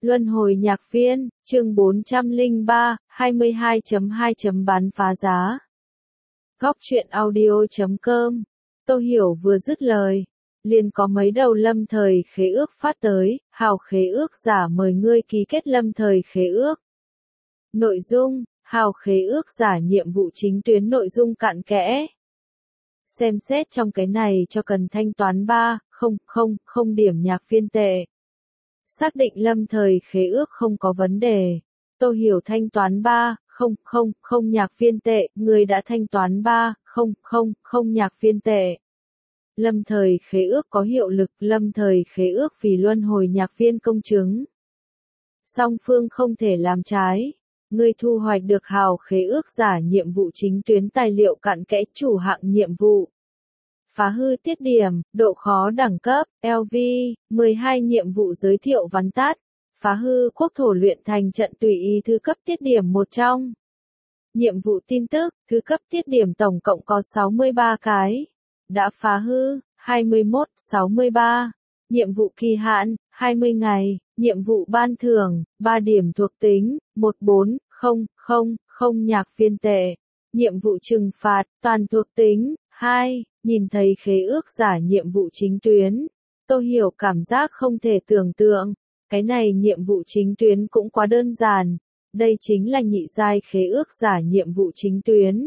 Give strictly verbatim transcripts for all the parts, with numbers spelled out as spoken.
Luân hồi nhạc viên, chương bốn trăm lẻ ba, hai mươi hai chấm hai chấm bán phá giá. Góc truyện audio chấm com. Tô Hiểu vừa dứt lời, liền có mấy đầu lâm thời khế ước phát tới, hào khế ước giả mời ngươi ký kết lâm thời khế ước. Nội dung, hào khế ước giả nhiệm vụ chính tuyến nội dung cặn kẽ. Xem xét trong cái này cho cần thanh toán ba nghìn không điểm nhạc viên tệ. Xác định lâm thời khế ước không có vấn đề. Tô Hiểu thanh toán ba nghìn nhạc viên tệ, người đã thanh toán ba nghìn nhạc viên tệ. Lâm thời khế ước có hiệu lực, lâm thời khế ước vì luân hồi nhạc viên công chứng. Song phương không thể làm trái. Người thu hoạch được hào khế ước giả nhiệm vụ chính tuyến tài liệu cặn kẽ chủ hạng nhiệm vụ. Phá hư tiết điểm, độ khó đẳng cấp, lờ vê, mười hai nhiệm vụ giới thiệu vắn tắt. Phá hư quốc thổ luyện thành trận tùy ý thứ cấp tiết điểm một trong. Nhiệm vụ tin tức, thứ cấp tiết điểm tổng cộng có sáu mươi ba cái. Đã phá hư, hai mươi mốt, sáu mươi ba. Nhiệm vụ kỳ hạn, hai mươi ngày. Nhiệm vụ ban thưởng, ba điểm thuộc tính, một bốn không không không nhạc viên tệ. Nhiệm vụ trừng phạt, toàn thuộc tính, hai. Nhìn thấy khế ước giả nhiệm vụ chính tuyến. Tô Hiểu cảm giác không thể tưởng tượng. Cái này nhiệm vụ chính tuyến cũng quá đơn giản. Đây chính là nhị giai khế ước giả nhiệm vụ chính tuyến.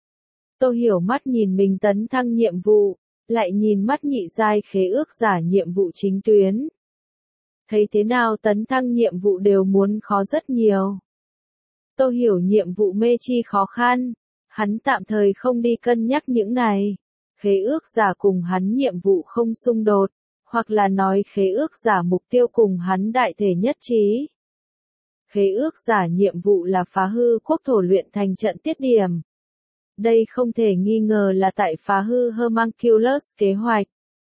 Tô Hiểu mắt nhìn mình tấn thăng nhiệm vụ, lại nhìn mắt nhị giai khế ước giả nhiệm vụ chính tuyến. Thấy thế nào tấn thăng nhiệm vụ đều muốn khó rất nhiều. Tô Hiểu nhiệm vụ mê chi khó khăn, hắn tạm thời không đi cân nhắc những này. Khế ước giả cùng hắn nhiệm vụ không xung đột, hoặc là nói khế ước giả mục tiêu cùng hắn đại thể nhất trí. Khế ước giả nhiệm vụ là phá hư quốc thổ luyện thành trận tiết điểm. Đây không thể nghi ngờ là tại phá hư Homunculus kế hoạch.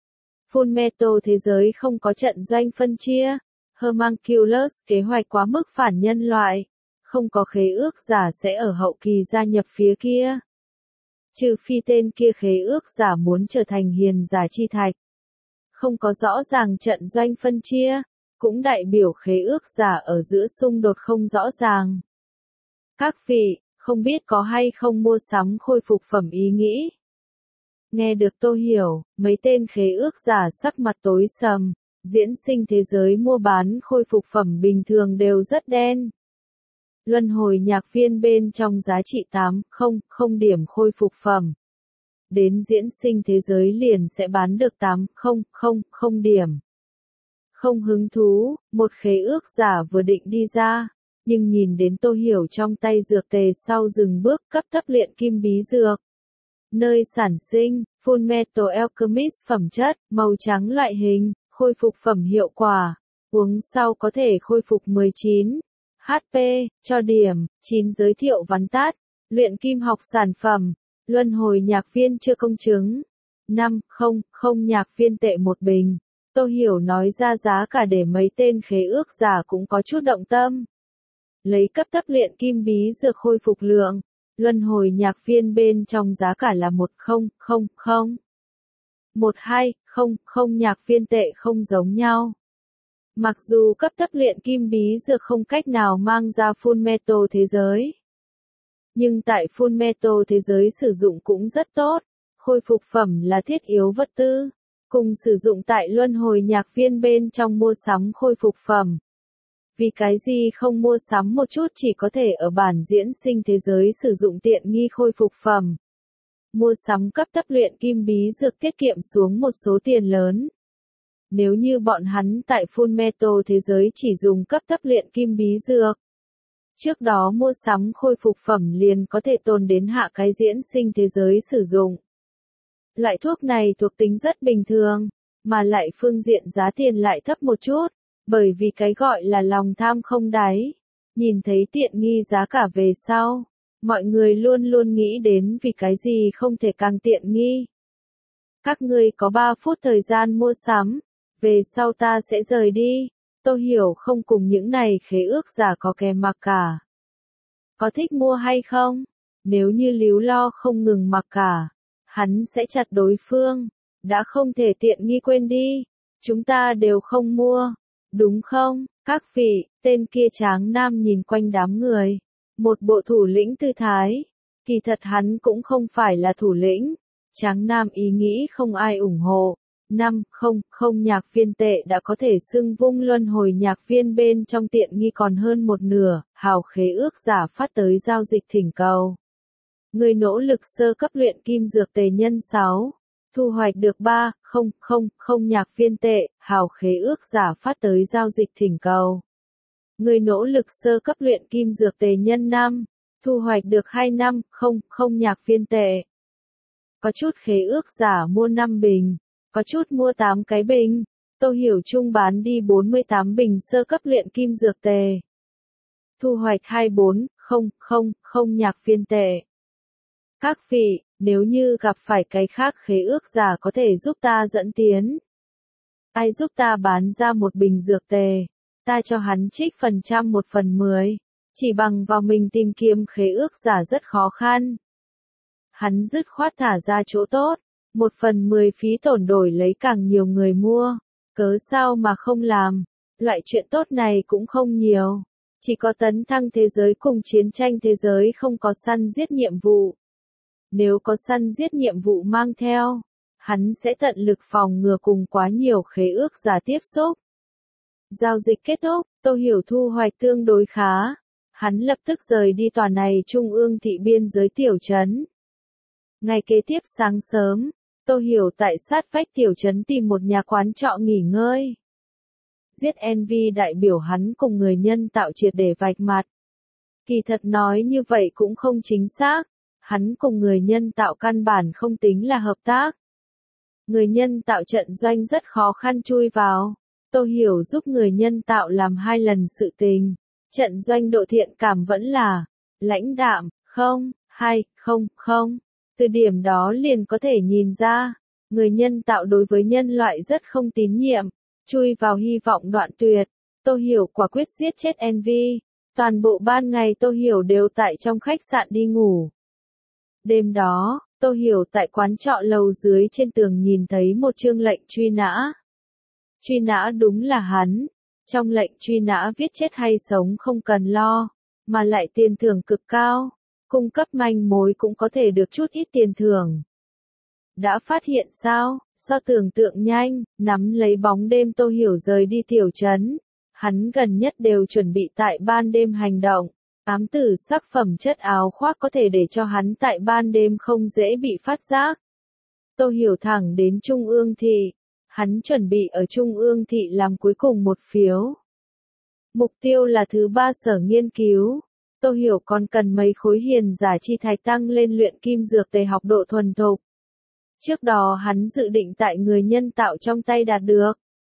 Fullmetal thế giới không có trận doanh phân chia. Homunculus kế hoạch quá mức phản nhân loại. Không có khế ước giả sẽ ở hậu kỳ gia nhập phía kia. Trừ phi tên kia khế ước giả muốn trở thành hiền giả chi thạch. Không có rõ ràng trận doanh phân chia, cũng đại biểu khế ước giả ở giữa xung đột không rõ ràng. Các vị, không biết có hay không mua sắm khôi phục phẩm ý nghĩ. Nghe được Tô Hiểu, mấy tên khế ước giả sắc mặt tối sầm, diễn sinh thế giới mua bán khôi phục phẩm bình thường đều rất đen. Luân hồi nhạc viên bên trong giá trị tám nghìn điểm khôi phục phẩm. Đến diễn sinh thế giới liền sẽ bán được tám nghìn điểm. Không hứng thú, một khế ước giả vừa định đi ra, nhưng nhìn đến Tô Hiểu trong tay dược tề sau dừng bước cấp thấp luyện kim bí dược. Nơi sản sinh, Fullmetal Alchemist phẩm chất, màu trắng loại hình, khôi phục phẩm hiệu quả, uống sau có thể khôi phục mười chín hát pê, cho điểm, chín giới thiệu vắn tắt, luyện kim học sản phẩm, luân hồi nhạc viên chưa công chứng, năm nghìn nhạc viên tệ một bình. Tô Hiểu nói ra giá cả để mấy tên khế ước giả cũng có chút động tâm. Lấy cấp thấp luyện kim bí dược khôi phục lượng, luân hồi nhạc viên bên trong giá cả là một nghìn. một hai nghìn nhạc viên tệ không giống nhau. Mặc dù cấp thấp luyện kim bí dược không cách nào mang ra Fullmetal thế giới. Nhưng tại Fullmetal thế giới sử dụng cũng rất tốt, khôi phục phẩm là thiết yếu vật tư, cùng sử dụng tại luân hồi nhạc viên bên trong mua sắm khôi phục phẩm. Vì cái gì không mua sắm một chút chỉ có thể ở bản diễn sinh thế giới sử dụng tiện nghi khôi phục phẩm. Mua sắm cấp thấp luyện kim bí dược tiết kiệm xuống một số tiền lớn. Nếu như bọn hắn tại Fullmetal thế giới chỉ dùng cấp thấp luyện kim bí dược. Trước đó mua sắm khôi phục phẩm liền có thể tồn đến hạ cái diễn sinh thế giới sử dụng. Loại thuốc này thuộc tính rất bình thường, mà lại phương diện giá tiền lại thấp một chút, bởi vì cái gọi là lòng tham không đáy. Nhìn thấy tiện nghi giá cả về sau, mọi người luôn luôn nghĩ đến vì cái gì không thể càng tiện nghi. Các ngươi có ba phút thời gian mua sắm, về sau ta sẽ rời đi. Tô Hiểu không cùng những này khế ước giả có kèm mặc cả. Có thích mua hay không? Nếu như líu lo không ngừng mặc cả, hắn sẽ chặt đối phương. Đã không thể tiện nghi quên đi. Chúng ta đều không mua. đúng không, các vị, tên kia tráng nam nhìn quanh đám người. Một bộ thủ lĩnh tư thái. Kỳ thật hắn cũng không phải là thủ lĩnh. Tráng nam ý nghĩ không ai ủng hộ. Năm, không, không nhạc viên tệ đã có thể xưng vung luân hồi nhạc viên bên trong tiện nghi còn hơn một nửa, hào khế ước giả phát tới giao dịch thỉnh cầu. Người nỗ lực sơ cấp luyện kim dược tề nhân sáu. Thu hoạch được ba, không, không, không nhạc viên tệ, hào khế ước giả phát tới giao dịch thỉnh cầu. Người nỗ lực sơ cấp luyện kim dược tề nhân năm. Thu hoạch được hai năm, không, không nhạc viên tệ. Có chút khế ước giả mua năm bình. Có chút mua tám cái bình. Tô Hiểu Trung bán đi bốn mươi tám bình sơ cấp luyện kim dược tề. Thu hoạch hai bốn, không, không, không nhạc viên tệ. Các vị, nếu như gặp phải cái khác khế ước giả có thể giúp ta dẫn tiến. Ai giúp ta bán ra một bình dược tề, ta cho hắn trích phần trăm một phần mười. Chỉ bằng vào mình tìm kiếm khế ước giả rất khó khăn. Hắn dứt khoát thả ra chỗ tốt. Một phần mười phí tổn đổi lấy càng nhiều người mua. Cớ sao mà không làm. Loại chuyện tốt này cũng không nhiều. Chỉ có tấn thăng thế giới cùng chiến tranh thế giới không có săn giết nhiệm vụ. Nếu có săn giết nhiệm vụ mang theo, hắn sẽ tận lực phòng ngừa cùng quá nhiều khế ước giả tiếp xúc. Giao dịch kết thúc, Tô Hiểu thu hoạch tương đối khá. Hắn lập tức rời đi tòa này trung ương thị biên giới tiểu trấn. Ngày kế tiếp sáng sớm, Tô Hiểu tại sát vách tiểu trấn tìm một nhà quán trọ nghỉ ngơi. Giết Envy đại biểu hắn cùng người nhân tạo triệt để vạch mặt. Kỳ thật nói như vậy cũng không chính xác. Hắn cùng người nhân tạo căn bản không tính là hợp tác. Người nhân tạo trận doanh rất khó khăn chui vào. Tô Hiểu giúp người nhân tạo làm hai lần sự tình. Trận doanh độ thiện cảm vẫn là lãnh đạm, không, hay, không, không. Từ điểm đó liền có thể nhìn ra, người nhân tạo đối với nhân loại rất không tín nhiệm, chui vào hy vọng đoạn tuyệt. Tô Hiểu quả quyết giết chết Envy. Toàn bộ ban ngày Tô Hiểu đều tại trong khách sạn đi ngủ. Đêm đó, Tô Hiểu tại quán trọ lầu dưới trên tường nhìn thấy một chương lệnh truy nã. Truy nã đúng là hắn. Trong lệnh truy nã viết chết hay sống không cần lo, mà lại tiền thưởng cực cao. Cung cấp manh mối cũng có thể được chút ít tiền thưởng. Đã phát hiện sao? Do tưởng tượng nhanh, nắm lấy bóng đêm Tô Hiểu rời đi tiểu trấn. Hắn gần nhất đều chuẩn bị tại ban đêm hành động. Ám tử sắc phẩm chất áo khoác có thể để cho hắn tại ban đêm không dễ bị phát giác. Tô Hiểu thẳng đến Trung ương thị. Hắn chuẩn bị ở Trung ương thị làm cuối cùng một phiếu. Mục tiêu là thứ ba sở nghiên cứu. Tô Hiểu còn cần mấy khối hiền giả chi thạch tăng lên luyện kim dược tề học độ thuần thục. Trước đó hắn dự định tại người nhân tạo trong tay đạt được.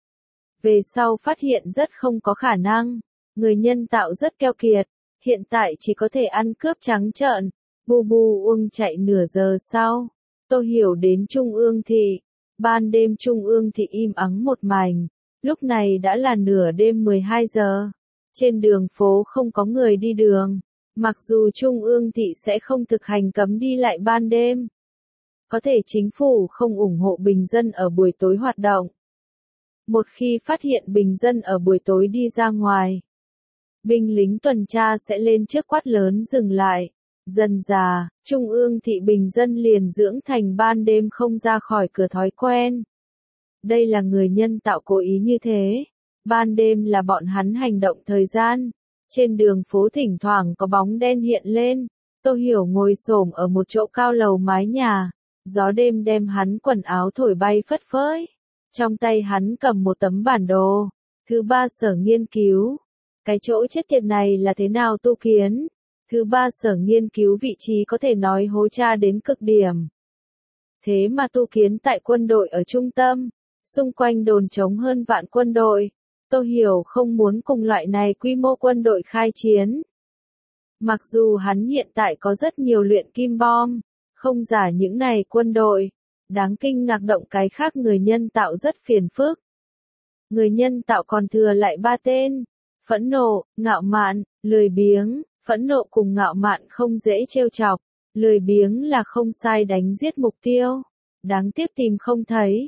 Về sau phát hiện rất không có khả năng. Người nhân tạo rất keo kiệt. Hiện tại chỉ có thể ăn cướp trắng trợn. Bu bu uông chạy nửa giờ sau. Tô Hiểu đến Trung ương thị. Ban đêm Trung ương thị im ắng một mảnh. Lúc này đã là nửa đêm mười hai giờ. Trên đường phố không có người đi đường. Mặc dù Trung ương thị sẽ không thực hành cấm đi lại ban đêm. Có thể chính phủ không ủng hộ bình dân ở buổi tối hoạt động. Một khi phát hiện bình dân ở buổi tối đi ra ngoài, binh lính tuần tra sẽ lên trước quát lớn dừng lại. Dần dà, Trung ương thị bình dân liền dưỡng thành ban đêm không ra khỏi cửa thói quen. Đây là người nhân tạo cố ý như thế. Ban đêm là bọn hắn hành động thời gian. Trên đường phố thỉnh thoảng có bóng đen hiện lên. Tô Hiểu ngồi xổm ở một chỗ cao lầu mái nhà. Gió đêm đem hắn quần áo thổi bay phất phới. Trong tay hắn cầm một tấm bản đồ. Thứ ba sở nghiên cứu. Cái chỗ chết tiệt này là thế nào tu kiến? Thứ ba sở nghiên cứu vị trí có thể nói hố cha đến cực điểm. Thế mà tu kiến tại quân đội ở trung tâm. Xung quanh đồn trống hơn vạn quân đội. Tô Hiểu không muốn cùng loại này quy mô quân đội khai chiến. Mặc dù hắn hiện tại có rất nhiều luyện kim bom, không giả những này quân đội. Đáng kinh ngạc động cái khác người nhân tạo rất phiền phức. Người nhân tạo còn thừa lại ba tên. Phẫn nộ, ngạo mạn, lười biếng. Phẫn nộ cùng ngạo mạn không dễ trêu chọc. Lười biếng là không sai đánh giết mục tiêu. Đáng tiếc tìm không thấy.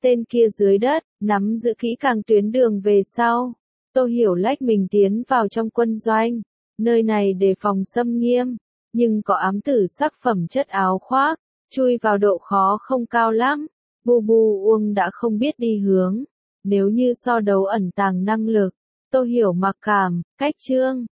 Tên kia dưới đất, nắm giữ kỹ càng tuyến đường về sau. Tô Hiểu lách mình tiến vào trong quân doanh. Nơi này đề phòng xâm nghiêm, nhưng có ám tử sắc phẩm chất áo khoác, chui vào độ khó không cao lắm. Bu Bu Uông đã không biết đi hướng. Nếu như so đấu ẩn tàng năng lực, Tô Hiểu mặc cảm, cách Trương